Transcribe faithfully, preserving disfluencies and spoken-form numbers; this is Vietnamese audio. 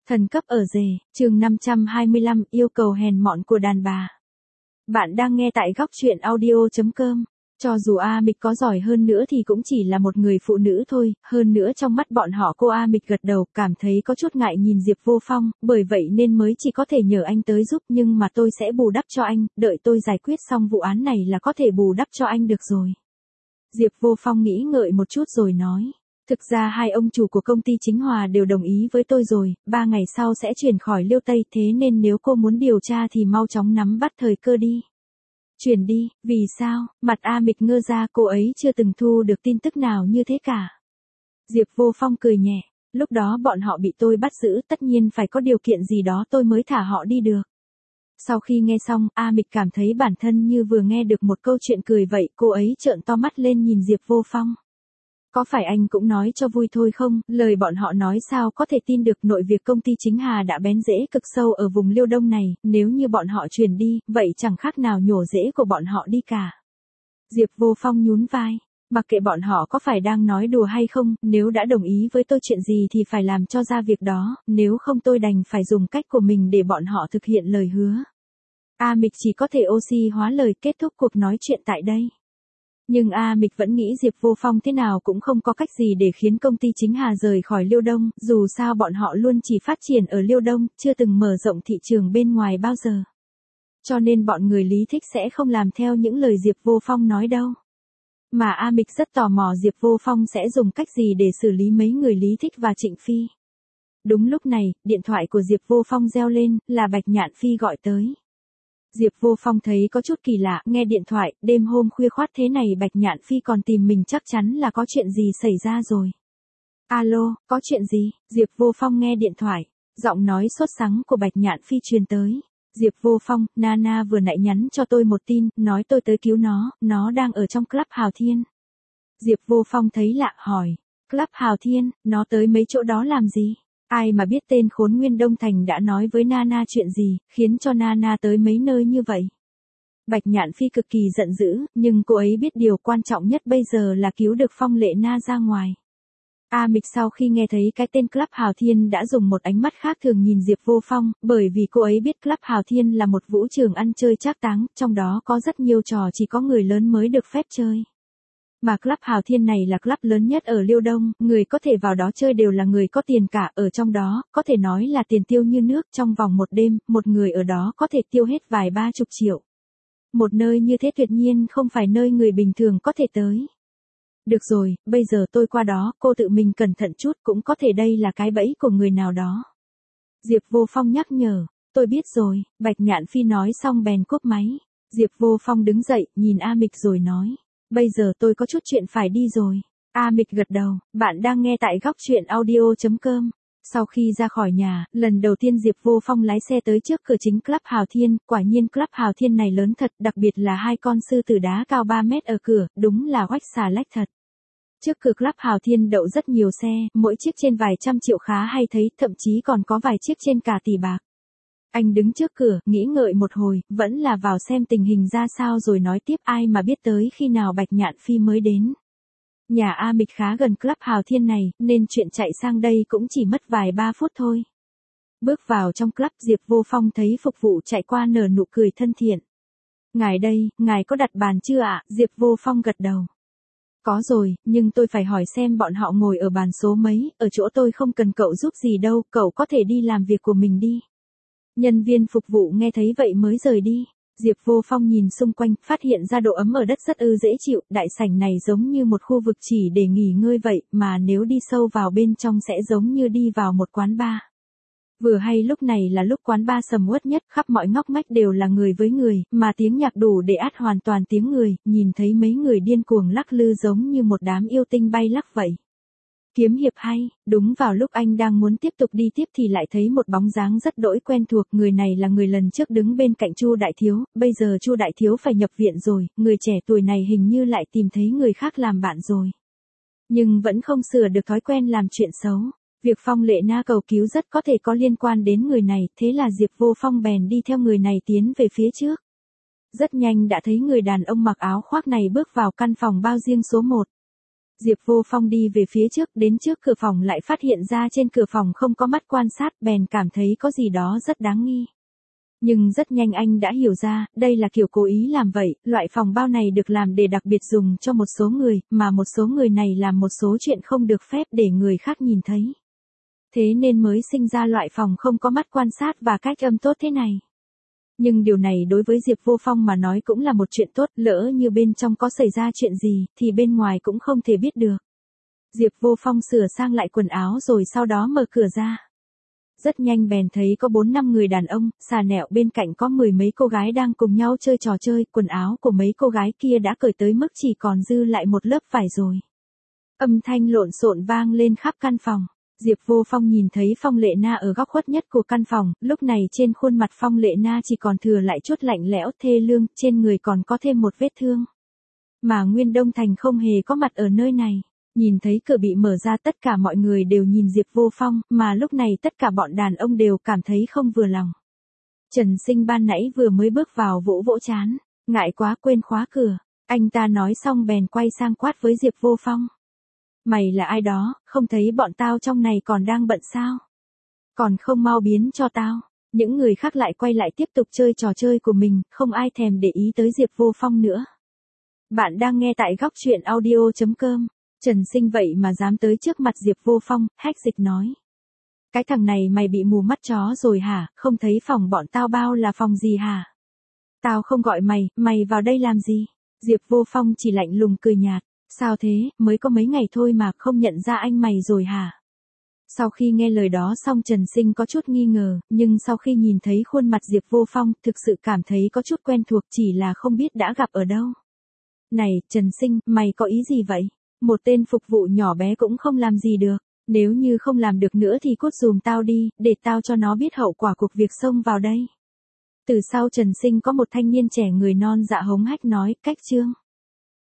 Thần cấp ở rể, chương năm trăm hai mươi lăm, yêu cầu hèn mọn của đàn bà. Bạn đang nghe tại góc truyện audio chấm com. Cho dù A Mịch có giỏi hơn nữa thì cũng chỉ là một người phụ nữ thôi, hơn nữa trong mắt bọn họ cô A Mịch gật đầu, cảm thấy có chút ngại nhìn Diệp Vô Phong, bởi vậy nên mới chỉ có thể nhờ anh tới giúp, nhưng mà tôi sẽ bù đắp cho anh, đợi tôi giải quyết xong vụ án này là có thể bù đắp cho anh được rồi. Diệp Vô Phong nghĩ ngợi một chút rồi nói. Thực ra hai ông chủ của công ty Chính Hòa đều đồng ý với tôi rồi, ba ngày sau sẽ chuyển khỏi Liêu Tây, thế nên nếu cô muốn điều tra thì mau chóng nắm bắt thời cơ đi. Chuyển đi, vì sao? Mặt A Mịch ngơ ra, cô ấy chưa từng thu được tin tức nào như thế cả. Diệp Vô Phong cười nhẹ, lúc đó bọn họ bị tôi bắt giữ, tất nhiên phải có điều kiện gì đó tôi mới thả họ đi được. Sau khi nghe xong, A Mịch cảm thấy bản thân như vừa nghe được một câu chuyện cười vậy, cô ấy trợn to mắt lên nhìn Diệp Vô Phong. Có phải anh cũng nói cho vui thôi không, lời bọn họ nói sao có thể tin được, nội việc công ty Chính Hà đã bén rễ cực sâu ở vùng Liêu Đông này, nếu như bọn họ chuyển đi, vậy chẳng khác nào nhổ rễ của bọn họ đi cả. Diệp Vô Phong nhún vai, mặc kệ bọn họ có phải đang nói đùa hay không, nếu đã đồng ý với tôi chuyện gì thì phải làm cho ra việc đó, nếu không tôi đành phải dùng cách của mình để bọn họ thực hiện lời hứa. A Mịch chỉ có thể oxy hóa lời, kết thúc cuộc nói chuyện tại đây. Nhưng A Mịch vẫn nghĩ Diệp Vô Phong thế nào cũng không có cách gì để khiến công ty Chính Hà rời khỏi Liêu Đông, dù sao bọn họ luôn chỉ phát triển ở Liêu Đông, chưa từng mở rộng thị trường bên ngoài bao giờ. Cho nên bọn người Lý Thích sẽ không làm theo những lời Diệp Vô Phong nói đâu. Mà A Mịch rất tò mò Diệp Vô Phong sẽ dùng cách gì để xử lý mấy người Lý Thích và Trịnh Phi. Đúng lúc này, điện thoại của Diệp Vô Phong reo lên, là Bạch Nhạn Phi gọi tới. Diệp Vô Phong thấy có chút kỳ lạ, nghe điện thoại, đêm hôm khuya khoắt thế này Bạch Nhạn Phi còn tìm mình, chắc chắn là có chuyện gì xảy ra rồi. Alo, có chuyện gì? Diệp Vô Phong nghe điện thoại, giọng nói sốt sắng của Bạch Nhạn Phi truyền tới. Diệp Vô Phong, Nana vừa nãy nhắn cho tôi một tin, nói tôi tới cứu nó, nó đang ở trong Club Hào Thiên. Diệp Vô Phong thấy lạ, hỏi, Club Hào Thiên, nó tới mấy chỗ đó làm gì? Ai mà biết tên khốn Nguyên Đông Thành đã nói với Nana chuyện gì, khiến cho Nana tới mấy nơi như vậy. Bạch Nhạn Phi cực kỳ giận dữ, nhưng cô ấy biết điều quan trọng nhất bây giờ là cứu được Phong Lệ Na ra ngoài. A Mịch sau khi nghe thấy cái tên Club Hào Thiên đã dùng một ánh mắt khác thường nhìn Diệp Vô Phong, bởi vì cô ấy biết Club Hào Thiên là một vũ trường ăn chơi trác táng, trong đó có rất nhiều trò chỉ có người lớn mới được phép chơi. Mà Club Hào Thiên này là club lớn nhất ở Liêu Đông, người có thể vào đó chơi đều là người có tiền cả, ở trong đó, có thể nói là tiền tiêu như nước, trong vòng một đêm, một người ở đó có thể tiêu hết vài ba chục triệu. Một nơi như thế tuyệt nhiên không phải nơi người bình thường có thể tới. Được rồi, bây giờ tôi qua đó, cô tự mình cẩn thận chút, cũng có thể đây là cái bẫy của người nào đó. Diệp Vô Phong nhắc nhở, tôi biết rồi, Bạch Nhạn Phi nói xong bèn cúp máy. Diệp Vô Phong đứng dậy, nhìn A Mịch rồi nói. Bây giờ tôi có chút chuyện phải đi rồi. A Mịch gật đầu, bạn đang nghe tại góc truyện audio chấm com. Sau khi ra khỏi nhà, lần đầu tiên Diệp Vô Phong lái xe tới trước cửa chính Club Hào Thiên, quả nhiên Club Hào Thiên này lớn thật, đặc biệt là hai con sư tử đá cao ba mét ở cửa, đúng là oách xà lách thật. Trước cửa Club Hào Thiên đậu rất nhiều xe, mỗi chiếc trên vài trăm triệu khá hay thấy, thậm chí còn có vài chiếc trên cả tỷ bạc. Anh đứng trước cửa, nghĩ ngợi một hồi, vẫn là vào xem tình hình ra sao rồi nói tiếp, ai mà biết tới khi nào Bạch Nhạn Phi mới đến. Nhà A Mịch khá gần Club Hào Thiên này, nên chuyện chạy sang đây cũng chỉ mất vài ba phút thôi. Bước vào trong club, Diệp Vô Phong thấy phục vụ chạy qua nở nụ cười thân thiện. Ngài đây, ngài có đặt bàn chưa ạ? Diệp Vô Phong gật đầu. Có rồi, nhưng tôi phải hỏi xem bọn họ ngồi ở bàn số mấy, ở chỗ tôi không cần cậu giúp gì đâu, cậu có thể đi làm việc của mình đi. Nhân viên phục vụ nghe thấy vậy mới rời đi. Diệp Vô Phong nhìn xung quanh, phát hiện ra độ ấm ở đất rất ư dễ chịu, đại sảnh này giống như một khu vực chỉ để nghỉ ngơi vậy, mà nếu đi sâu vào bên trong sẽ giống như đi vào một quán bar. Vừa hay lúc này là lúc quán bar sầm uất nhất, khắp mọi ngóc ngách đều là người với người, mà tiếng nhạc đủ để át hoàn toàn tiếng người, nhìn thấy mấy người điên cuồng lắc lư giống như một đám yêu tinh bay lắc vậy. Kiếm hiệp hay, đúng vào lúc anh đang muốn tiếp tục đi tiếp thì lại thấy một bóng dáng rất đỗi quen thuộc, người này là người lần trước đứng bên cạnh Chu Đại Thiếu, bây giờ Chu Đại Thiếu phải nhập viện rồi, người trẻ tuổi này hình như lại tìm thấy người khác làm bạn rồi. Nhưng vẫn không sửa được thói quen làm chuyện xấu. Việc Phong Lệ Na cầu cứu rất có thể có liên quan đến người này, thế là Diệp Vô Phong bèn đi theo người này tiến về phía trước. Rất nhanh đã thấy người đàn ông mặc áo khoác này bước vào căn phòng bao riêng số một. Diệp Vô Phong đi về phía trước, đến trước cửa phòng lại phát hiện ra trên cửa phòng không có mắt quan sát, bèn cảm thấy có gì đó rất đáng nghi. Nhưng rất nhanh anh đã hiểu ra, đây là kiểu cố ý làm vậy, loại phòng bao này được làm để đặc biệt dùng cho một số người, mà một số người này làm một số chuyện không được phép để người khác nhìn thấy. Thế nên mới sinh ra loại phòng không có mắt quan sát và cách âm tốt thế này. Nhưng điều này đối với Diệp Vô Phong mà nói cũng là một chuyện tốt, lỡ như bên trong có xảy ra chuyện gì, thì bên ngoài cũng không thể biết được. Diệp Vô Phong sửa sang lại quần áo rồi sau đó mở cửa ra. Rất nhanh bèn thấy có bốn năm người đàn ông, xà nẹo bên cạnh có mười mấy cô gái đang cùng nhau chơi trò chơi, quần áo của mấy cô gái kia đã cởi tới mức chỉ còn dư lại một lớp vải rồi. Âm thanh lộn xộn vang lên khắp căn phòng. Diệp Vô Phong nhìn thấy Phong Lệ Na ở góc khuất nhất của căn phòng, lúc này trên khuôn mặt Phong Lệ Na chỉ còn thừa lại chút lạnh lẽo thê lương, trên người còn có thêm một vết thương. Mà Nguyên Đông Thành không hề có mặt ở nơi này. Nhìn thấy cửa bị mở ra tất cả mọi người đều nhìn Diệp Vô Phong, mà lúc này tất cả bọn đàn ông đều cảm thấy không vừa lòng. Trần Sinh ban nãy vừa mới bước vào vỗ vỗ chán, ngại quá quên khóa cửa, anh ta nói xong bèn quay sang quát với Diệp Vô Phong. Mày là ai đó, không thấy bọn tao trong này còn đang bận sao? Còn không mau biến cho tao. Những người khác lại quay lại tiếp tục chơi trò chơi của mình, không ai thèm để ý tới Diệp Vô Phong nữa. Bạn đang nghe tại góc truyện audio chấm com. Trần Sinh vậy mà dám tới trước mặt Diệp Vô Phong, Hách Dịch nói. Cái thằng này mày bị mù mắt chó rồi hả, không thấy phòng bọn tao bao là phòng gì hả? Tao không gọi mày, mày vào đây làm gì? Diệp Vô Phong chỉ lạnh lùng cười nhạt. Sao thế, mới có mấy ngày thôi mà không nhận ra anh mày rồi hả? Sau khi nghe lời đó xong Trần Sinh có chút nghi ngờ, nhưng sau khi nhìn thấy khuôn mặt Diệp Vô Phong, thực sự cảm thấy có chút quen thuộc, chỉ là không biết đã gặp ở đâu. Này, Trần Sinh, mày có ý gì vậy? Một tên phục vụ nhỏ bé cũng không làm gì được. Nếu như không làm được nữa thì cút giùm tao đi, để tao cho nó biết hậu quả cuộc việc xông vào đây. Từ sau Trần Sinh có một thanh niên trẻ người non dạ hống hách nói, cách chương.